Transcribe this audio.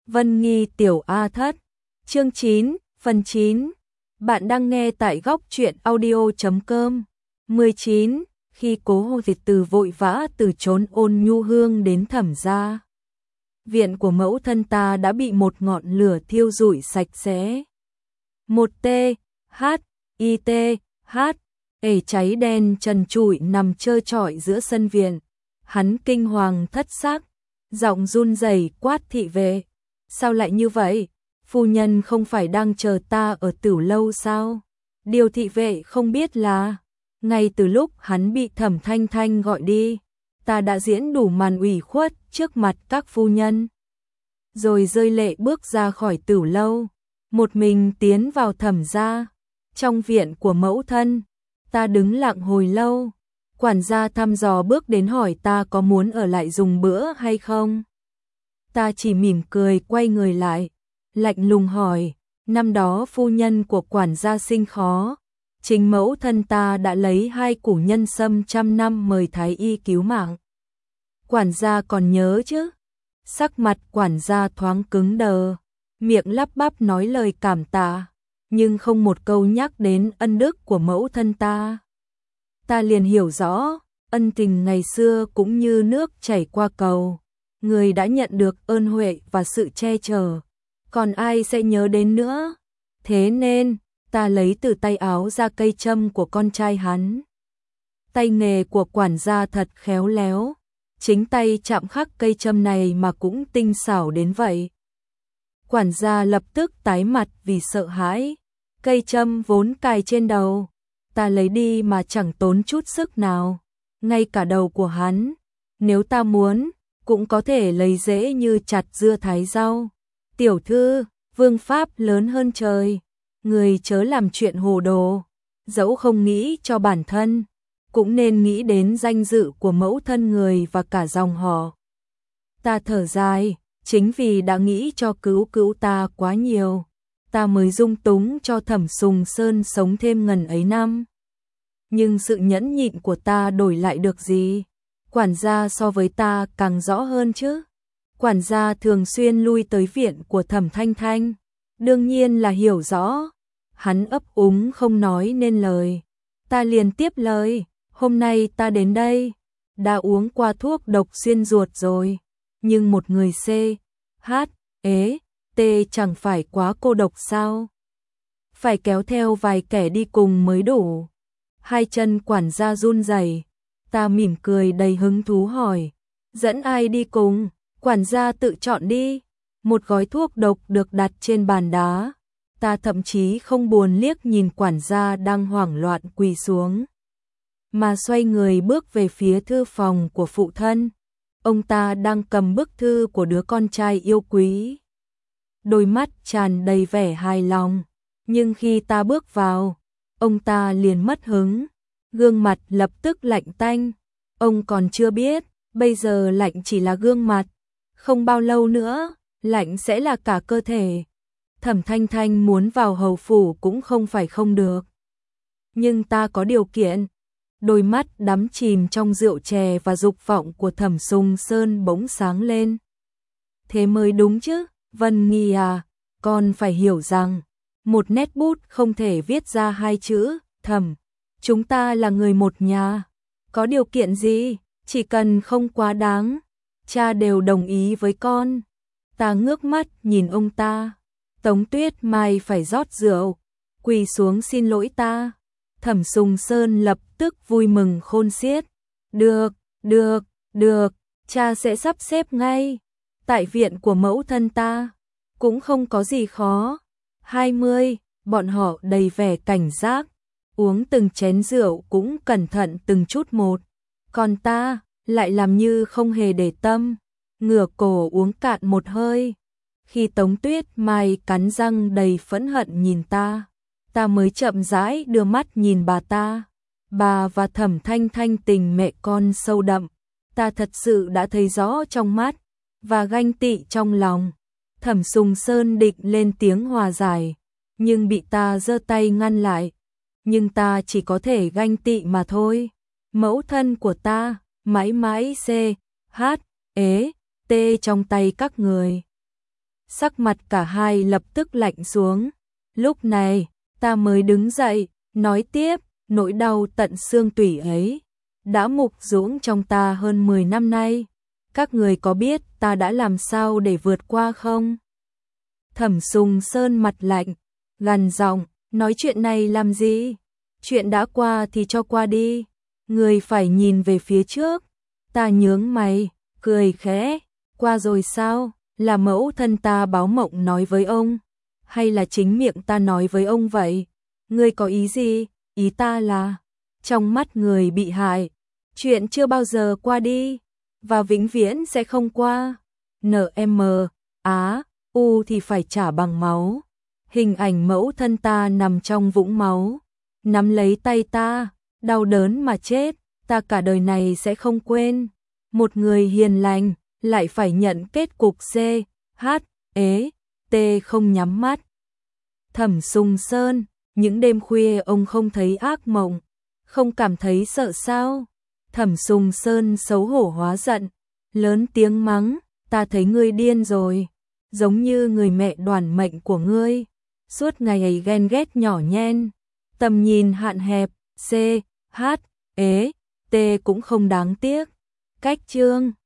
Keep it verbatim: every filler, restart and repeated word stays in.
Vân Nghi Tiểu A Thất, chương chín, phần chín. Bạn đang nghe tại góc truyện audio chấm com. mười chín. Khi Cố Hồ Việt Từ vội vã từ trốn Ôn Nhu Hương đến Thẩm gia. Viện của mẫu thân ta đã bị một ngọn lửa thiêu rụi sạch sẽ. Một T, H, I T, H, ể cháy đen trần trụi nằm trơ trọi giữa sân viện. Hắn kinh hoàng thất xác, giọng run rẩy quát thị vệ. Sao lại như vậy? Phu nhân không phải đang chờ ta ở Tửu lâu sao? Điều thị vệ không biết là, ngay từ lúc hắn bị Thẩm Thanh Thanh gọi đi, ta đã diễn đủ màn ủy khuất trước mặt các phu nhân. Rồi rơi lệ bước ra khỏi Tửu lâu, một mình tiến vào Thẩm gia. Trong viện của mẫu thân, ta đứng lặng hồi lâu. Quản gia thăm dò bước đến hỏi ta có muốn ở lại dùng bữa hay không. Ta chỉ mỉm cười quay người lại, lạnh lùng hỏi, năm đó phu nhân của quản gia sinh khó, chính mẫu thân ta đã lấy hai củ nhân sâm trăm năm mời thái y cứu mạng. Quản gia còn nhớ chứ? Sắc mặt quản gia thoáng cứng đờ, miệng lắp bắp nói lời cảm tạ, nhưng không một câu nhắc đến ân đức của mẫu thân ta. Ta liền hiểu rõ, ân tình ngày xưa cũng như nước chảy qua cầu. Người đã nhận được ơn huệ và sự che chở, còn ai sẽ nhớ đến nữa. Thế nên, ta lấy từ tay áo ra cây châm của con trai hắn. Tay nghề của quản gia thật khéo léo, chính tay chạm khắc cây châm này mà cũng tinh xảo đến vậy. Quản gia lập tức tái mặt vì sợ hãi, cây châm vốn cài trên đầu, ta lấy đi mà chẳng tốn chút sức nào, ngay cả đầu của hắn, nếu ta muốn, cũng có thể lấy dễ như chặt dưa thái rau. Tiểu thư, vương pháp lớn hơn trời, người chớ làm chuyện hồ đồ, dẫu không nghĩ cho bản thân, cũng nên nghĩ đến danh dự của mẫu thân người và cả dòng họ. Ta thở dài, chính vì đã nghĩ cho cứu cứu ta quá nhiều, ta mới dung túng cho Thẩm Sùng Sơn sống thêm ngần ấy năm. Nhưng sự nhẫn nhịn của ta đổi lại được gì? Quản gia so với ta càng rõ hơn chứ. Quản gia thường xuyên lui tới viện của Thẩm Thanh Thanh, đương nhiên là hiểu rõ. Hắn ấp úng không nói nên lời. Ta liền tiếp lời, hôm nay ta đến đây, đã uống qua thuốc độc xuyên ruột rồi, nhưng một người C, H, ế, T chẳng phải quá cô độc sao? Phải kéo theo vài kẻ đi cùng mới đủ. Hai chân quản gia run rẩy. Ta mỉm cười đầy hứng thú hỏi, dẫn ai đi cùng? Quản gia tự chọn đi. Một gói thuốc độc được đặt trên bàn đá. Ta thậm chí không buồn liếc nhìn quản gia đang hoảng loạn quỳ xuống, mà xoay người bước về phía thư phòng của phụ thân. Ông ta đang cầm bức thư của đứa con trai yêu quý. Đôi mắt tràn đầy vẻ hài lòng, nhưng khi ta bước vào, ông ta liền mất hứng, gương mặt lập tức lạnh tanh. Ông còn chưa biết, bây giờ lạnh chỉ là gương mặt, không bao lâu nữa, lạnh sẽ là cả cơ thể. Thẩm Thanh Thanh muốn vào hầu phủ cũng không phải không được. Nhưng ta có điều kiện. Đôi mắt đắm chìm trong rượu chè và dục vọng của Thẩm Sùng Sơn bỗng sáng lên. Thế mới đúng chứ, Vân Nghi à, con phải hiểu rằng, một nét bút không thể viết ra hai chữ, Thẩm. Chúng ta là người một nhà. Có điều kiện gì, chỉ cần không quá đáng, cha đều đồng ý với con. Ta ngước mắt nhìn ông ta. Tống Tuyết Mai phải rót rượu, quỳ xuống xin lỗi ta. Thẩm Sùng Sơn lập tức vui mừng khôn xiết. Được, được, được, cha sẽ sắp xếp ngay. Tại viện của mẫu thân ta, cũng không có gì khó. Hai mươi, bọn họ đầy vẻ cảnh giác, uống từng chén rượu cũng cẩn thận từng chút một. Còn ta, lại làm như không hề để tâm, ngửa cổ uống cạn một hơi. Khi Tống Tuyết Mai cắn răng đầy phẫn hận nhìn ta, ta mới chậm rãi đưa mắt nhìn bà ta. Bà và Thẩm Thanh Thanh tình mẹ con sâu đậm, ta thật sự đã thấy rõ trong mắt, và ganh tị trong lòng. Thẩm Sùng Sơn định lên tiếng hòa giải, nhưng bị ta giơ tay ngăn lại. Nhưng ta chỉ có thể ganh tị mà thôi. Mẫu thân của ta, mãi mãi C, H, ế, T trong tay các người. Sắc mặt cả hai lập tức lạnh xuống. Lúc này, ta mới đứng dậy, nói tiếp, nỗi đau tận xương tủy ấy đã mục ruỗng trong ta hơn mười năm nay. Các người có biết ta đã làm sao để vượt qua không? Thẩm Sùng Sơn mặt lạnh, gằn giọng, nói chuyện này làm gì? Chuyện đã qua thì cho qua đi. Người phải nhìn về phía trước. Ta nhướng mày, cười khẽ, qua rồi sao? Là mẫu thân ta báo mộng nói với ông, hay là chính miệng ta nói với ông vậy? Ngươi có ý gì? Ý ta là, trong mắt người bị hại, chuyện chưa bao giờ qua đi, và vĩnh viễn sẽ không qua. en em, Á, U thì phải trả bằng máu. Hình ảnh mẫu thân ta nằm trong vũng máu, nắm lấy tay ta, đau đớn mà chết, ta cả đời này sẽ không quên. Một người hiền lành, lại phải nhận kết cục C, H, ế, T không nhắm mắt. Thẩm Sùng Sơn, những đêm khuya ông không thấy ác mộng, không cảm thấy sợ sao? Thẩm Sùng Sơn xấu hổ hóa giận, lớn tiếng mắng, ta thấy ngươi điên rồi, giống như người mẹ đoản mệnh của ngươi, suốt ngày ấy ghen ghét nhỏ nhen, tầm nhìn hạn hẹp, C, H, ế, T cũng không đáng tiếc. Cách chương